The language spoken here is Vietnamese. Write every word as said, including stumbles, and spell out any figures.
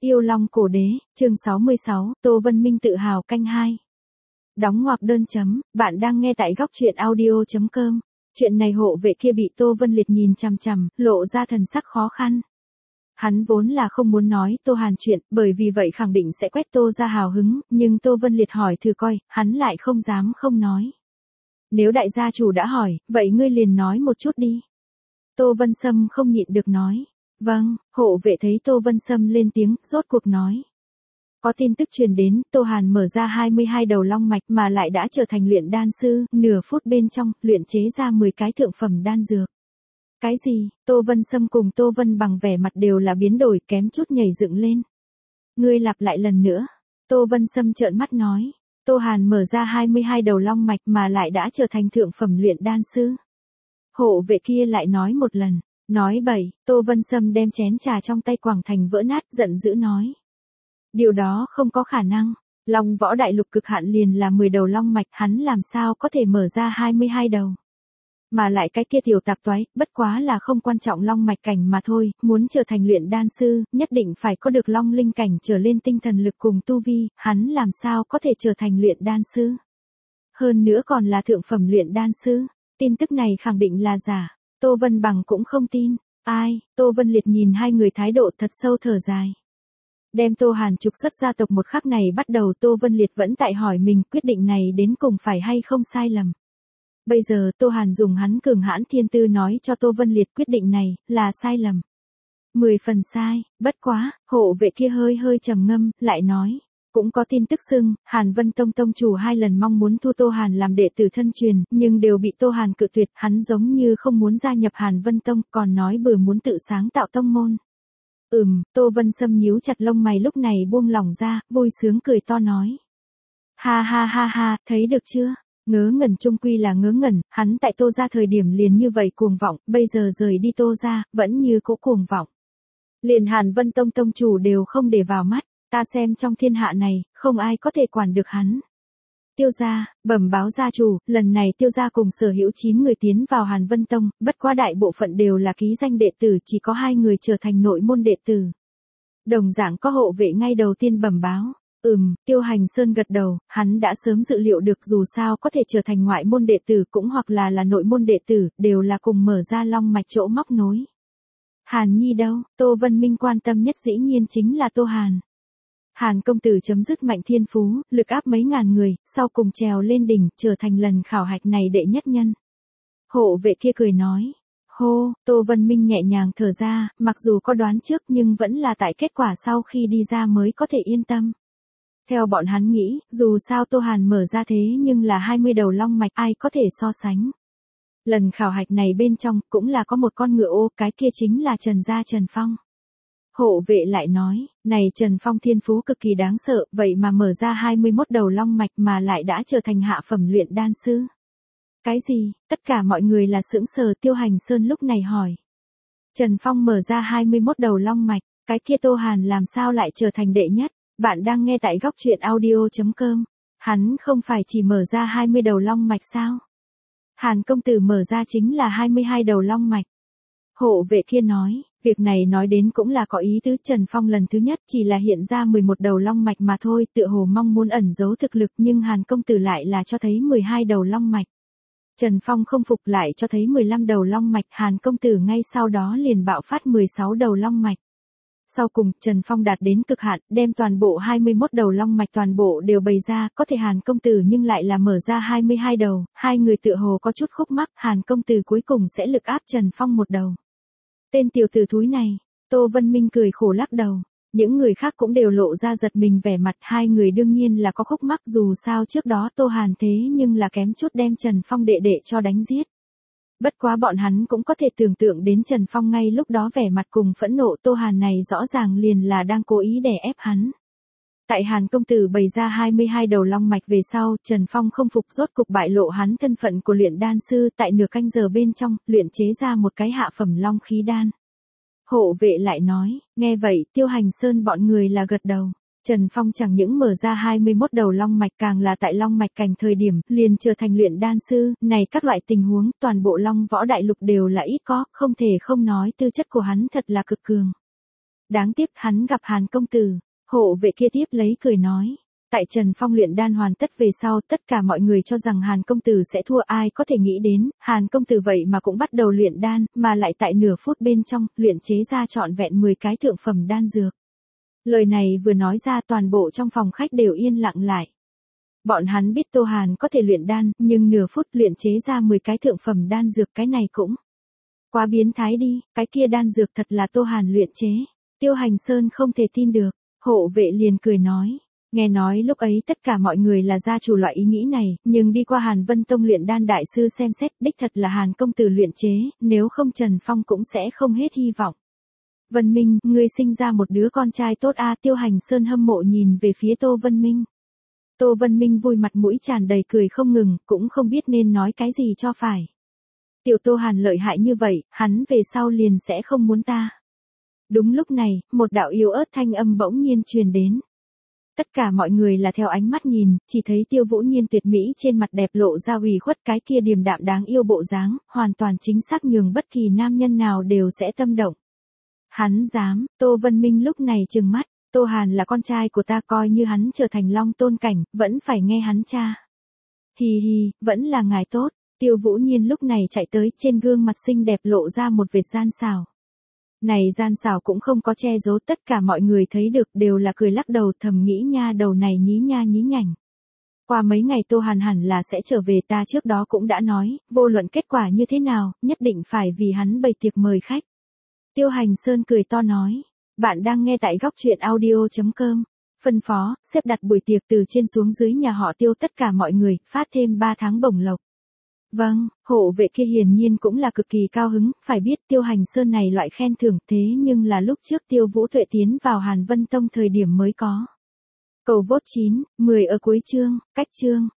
Yêu Long Cổ Đế, chương sáu mươi sáu, Tô Vân Minh tự hào canh hai. Đóng ngoặc đơn chấm, bạn đang nghe tại góc truyện audio chấm com. Chuyện này hộ vệ kia bị Tô Vân Liệt nhìn chằm chằm, lộ ra thần sắc khó khăn. Hắn vốn là không muốn nói Tô Hàn chuyện, bởi vì vậy khẳng định sẽ quét Tô ra hào hứng, nhưng Tô Vân Liệt hỏi thử coi, hắn lại không dám không nói. Nếu đại gia chủ đã hỏi, vậy ngươi liền nói một chút đi. Tô Vân Sâm không nhịn được nói. Vâng, hộ vệ thấy Tô Vân Sâm lên tiếng, rốt cuộc nói. Có tin tức truyền đến, Tô Hàn mở ra hai mươi hai đầu long mạch mà lại đã trở thành luyện đan sư, nửa phút bên trong, luyện chế ra mười cái thượng phẩm đan dược. Cái gì? Tô Vân Sâm cùng Tô Vân bằng vẻ mặt đều là biến đổi, kém chút nhảy dựng lên. Ngươi lặp lại lần nữa. Tô Vân Sâm trợn mắt nói. Tô Hàn mở ra hai mươi hai đầu long mạch mà lại đã trở thành thượng phẩm luyện đan sư. Hộ vệ kia lại nói một lần. Nói bậy, Tô Vân Sâm đem chén trà trong tay quẳng thành vỡ nát, giận dữ nói. Điều đó không có khả năng, Long Võ Đại Lục cực hạn liền là mười đầu long mạch, hắn làm sao có thể mở ra hai mươi hai đầu. Mà lại cái kia tiểu tạp toái, bất quá là không quan trọng long mạch cảnh mà thôi, muốn trở thành luyện đan sư, nhất định phải có được long linh cảnh trở lên tinh thần lực cùng tu vi, hắn làm sao có thể trở thành luyện đan sư. Hơn nữa còn là thượng phẩm luyện đan sư, tin tức này khẳng định là giả. Tô Vân Bằng cũng không tin. Ai? Tô Vân Liệt nhìn hai người thái độ thật sâu thở dài. Đem Tô Hàn trục xuất gia tộc một khắc này bắt đầu Tô Vân Liệt vẫn tại hỏi mình quyết định này đến cùng phải hay không sai lầm. Bây giờ Tô Hàn dùng hắn cường hãn thiên tư nói cho Tô Vân Liệt quyết định này là sai lầm. Mười phần sai, bất quá, hộ vệ kia hơi hơi trầm ngâm, lại nói. Cũng có tin tức xưng, Hàn Vân Tông tông chủ hai lần mong muốn thu Tô Hàn làm đệ tử thân truyền, nhưng đều bị Tô Hàn cự tuyệt, hắn giống như không muốn gia nhập Hàn Vân Tông, còn nói bừa muốn tự sáng tạo tông môn. Ừm, Tô Vân Sâm nhíu chặt lông mày lúc này buông lỏng ra, vui sướng cười to nói. Ha ha ha ha, thấy được chưa? Ngớ ngẩn chung quy là ngớ ngẩn, hắn tại Tô ra thời điểm liền như vậy cuồng vọng, bây giờ rời đi Tô ra, vẫn như cũ cuồng vọng. Liền Hàn Vân Tông tông chủ đều không để vào mắt. Ta xem trong thiên hạ này, không ai có thể quản được hắn. Tiêu gia, bẩm báo gia chủ, lần này tiêu gia cùng sở hữu chín người tiến vào Hàn Vân Tông, bất quá đại bộ phận đều là ký danh đệ tử, chỉ có hai người trở thành nội môn đệ tử. Đồng dạng có hộ vệ ngay đầu tiên bẩm báo. Ừm, Tiêu Hành Sơn gật đầu, hắn đã sớm dự liệu được dù sao có thể trở thành ngoại môn đệ tử cũng hoặc là là nội môn đệ tử, đều là cùng mở ra long mạch chỗ móc nối. Hàn Nhi đâu? Tô Vân Minh quan tâm nhất dĩ nhiên chính là Tô Hàn. Hàn công tử chấm dứt mạnh thiên phú, lực áp mấy ngàn người, sau cùng trèo lên đỉnh, trở thành lần khảo hạch này đệ nhất nhân. Hộ vệ kia cười nói. Hô, Tô Vân Minh nhẹ nhàng thở ra, mặc dù có đoán trước nhưng vẫn là tại kết quả sau khi đi ra mới có thể yên tâm. Theo bọn hắn nghĩ, dù sao Tô Hàn mở ra thế nhưng là hai mươi đầu long mạch ai có thể so sánh. Lần khảo hạch này bên trong cũng là có một con ngựa ô, cái kia chính là Trần gia Trần Phong. Hộ vệ lại nói, này Trần Phong thiên phú cực kỳ đáng sợ, vậy mà mở ra hai mươi mốt đầu long mạch mà lại đã trở thành hạ phẩm luyện đan sư. Cái gì? Tất cả mọi người là sững sờ. Tiêu Hành Sơn lúc này hỏi. Trần Phong mở ra hai mươi mốt đầu long mạch, cái kia Tô Hàn làm sao lại trở thành đệ nhất? Bạn đang nghe tại góc truyện audio chấm com. Hắn không phải chỉ mở ra hai mươi đầu long mạch sao? Hàn công tử mở ra chính là hai mươi hai đầu long mạch. Hộ vệ kia nói, việc này nói đến cũng là có ý tứ. Trần Phong lần thứ nhất chỉ là hiện ra mười một đầu long mạch mà thôi, tựa hồ mong muốn ẩn giấu thực lực nhưng Hàn công tử lại là cho thấy mười hai đầu long mạch. Trần Phong không phục lại cho thấy mười lăm đầu long mạch, Hàn công tử ngay sau đó liền bạo phát mười sáu đầu long mạch. Sau cùng, Trần Phong đạt đến cực hạn, đem toàn bộ hai mươi mốt đầu long mạch toàn bộ đều bày ra, có thể Hàn công tử nhưng lại là mở ra hai mươi hai đầu, hai người tựa hồ có chút khúc mắc, Hàn công tử cuối cùng sẽ lực áp Trần Phong một đầu. Tên tiểu tử thúi này, Tô Vân Minh cười khổ lắc đầu, những người khác cũng đều lộ ra giật mình vẻ mặt, hai người đương nhiên là có khúc mắc dù sao trước đó Tô Hàn thế nhưng là kém chút đem Trần Phong đệ đệ cho đánh giết. Bất quá bọn hắn cũng có thể tưởng tượng đến Trần Phong ngay lúc đó vẻ mặt cùng phẫn nộ Tô Hàn này rõ ràng liền là đang cố ý đè ép hắn. Tại Hàn công tử bày ra hai mươi hai đầu long mạch về sau, Trần Phong không phục rốt cục bại lộ hắn thân phận của luyện đan sư tại nửa canh giờ bên trong, luyện chế ra một cái hạ phẩm long khí đan. Hộ vệ lại nói, nghe vậy Tiêu Hành Sơn bọn người là gật đầu. Trần Phong chẳng những mở ra hai mươi mốt đầu long mạch càng là tại long mạch cảnh thời điểm liền trở thành luyện đan sư, này các loại tình huống toàn bộ Long Võ Đại Lục đều là ít có, không thể không nói tư chất của hắn thật là cực cường. Đáng tiếc hắn gặp Hàn công tử. Hộ vệ kia tiếp lấy cười nói. Tại Trần Phong luyện đan hoàn tất về sau, tất cả mọi người cho rằng Hàn công tử sẽ thua, ai có thể nghĩ đến, Hàn công tử vậy mà cũng bắt đầu luyện đan, mà lại tại nửa phút bên trong, luyện chế ra trọn vẹn mười cái thượng phẩm đan dược. Lời này vừa nói ra toàn bộ trong phòng khách đều yên lặng lại. Bọn hắn biết Tô Hàn có thể luyện đan, nhưng nửa phút luyện chế ra mười cái thượng phẩm đan dược, cái này cũng quá biến thái đi, cái kia đan dược thật là Tô Hàn luyện chế. Tiêu Hành Sơn không thể tin được, hộ vệ liền cười nói. Nghe nói lúc ấy tất cả mọi người là gia chủ loại ý nghĩ này, nhưng đi qua Hàn Vân Tông luyện đan đại sư xem xét, đích thật là Hàn công tử luyện chế, nếu không Trần Phong cũng sẽ không hết hy vọng. Vân Minh, ngươi sinh ra một đứa con trai tốt a. Tiêu Hành Sơn hâm mộ nhìn về phía Tô Vân Minh. Tô Vân Minh vui mặt mũi tràn đầy cười không ngừng, cũng không biết nên nói cái gì cho phải. Tiểu Tô Hàn lợi hại như vậy, hắn về sau liền sẽ không muốn ta. Đúng lúc này, một đạo yếu ớt thanh âm bỗng nhiên truyền đến. Tất cả mọi người là theo ánh mắt nhìn, chỉ thấy Tiêu Vũ Nhiên tuyệt mỹ trên mặt đẹp lộ ra ủy khuất, cái kia điềm đạm đáng yêu bộ dáng, hoàn toàn chính xác nhường bất kỳ nam nhân nào đều sẽ tâm động. Hắn dám, Tô Vân Minh lúc này trừng mắt, Tô Hàn là con trai của ta, coi như hắn trở thành long tôn cảnh, vẫn phải nghe hắn cha. Hì hì, vẫn là ngài tốt. Tiêu Vũ Nhiên lúc này chạy tới, trên gương mặt xinh đẹp lộ ra một vệt gian xảo. Này gian xảo cũng không có che giấu, tất cả mọi người thấy được đều là cười lắc đầu, thầm nghĩ nha đầu này nhí nha nhí nhảnh. Qua mấy ngày Tô Hàn hẳn là sẽ trở về, ta trước đó cũng đã nói, vô luận kết quả như thế nào, nhất định phải vì hắn bày tiệc mời khách. Tiêu Hành Sơn cười to nói, bạn đang nghe tại góc truyện audio chấm com. Phân phó, xếp đặt buổi tiệc từ trên xuống dưới nhà họ Tiêu, tất cả mọi người, phát thêm ba tháng bổng lộc. Vâng, hộ vệ kia hiển nhiên cũng là cực kỳ cao hứng, phải biết Tiêu Hành Sơn này loại khen thưởng thế nhưng là lúc trước Tiêu Vũ Tuệ tiến vào Hàn Vân Tông thời điểm mới có. Cầu vốt chín, mười ở cuối chương, cách chương.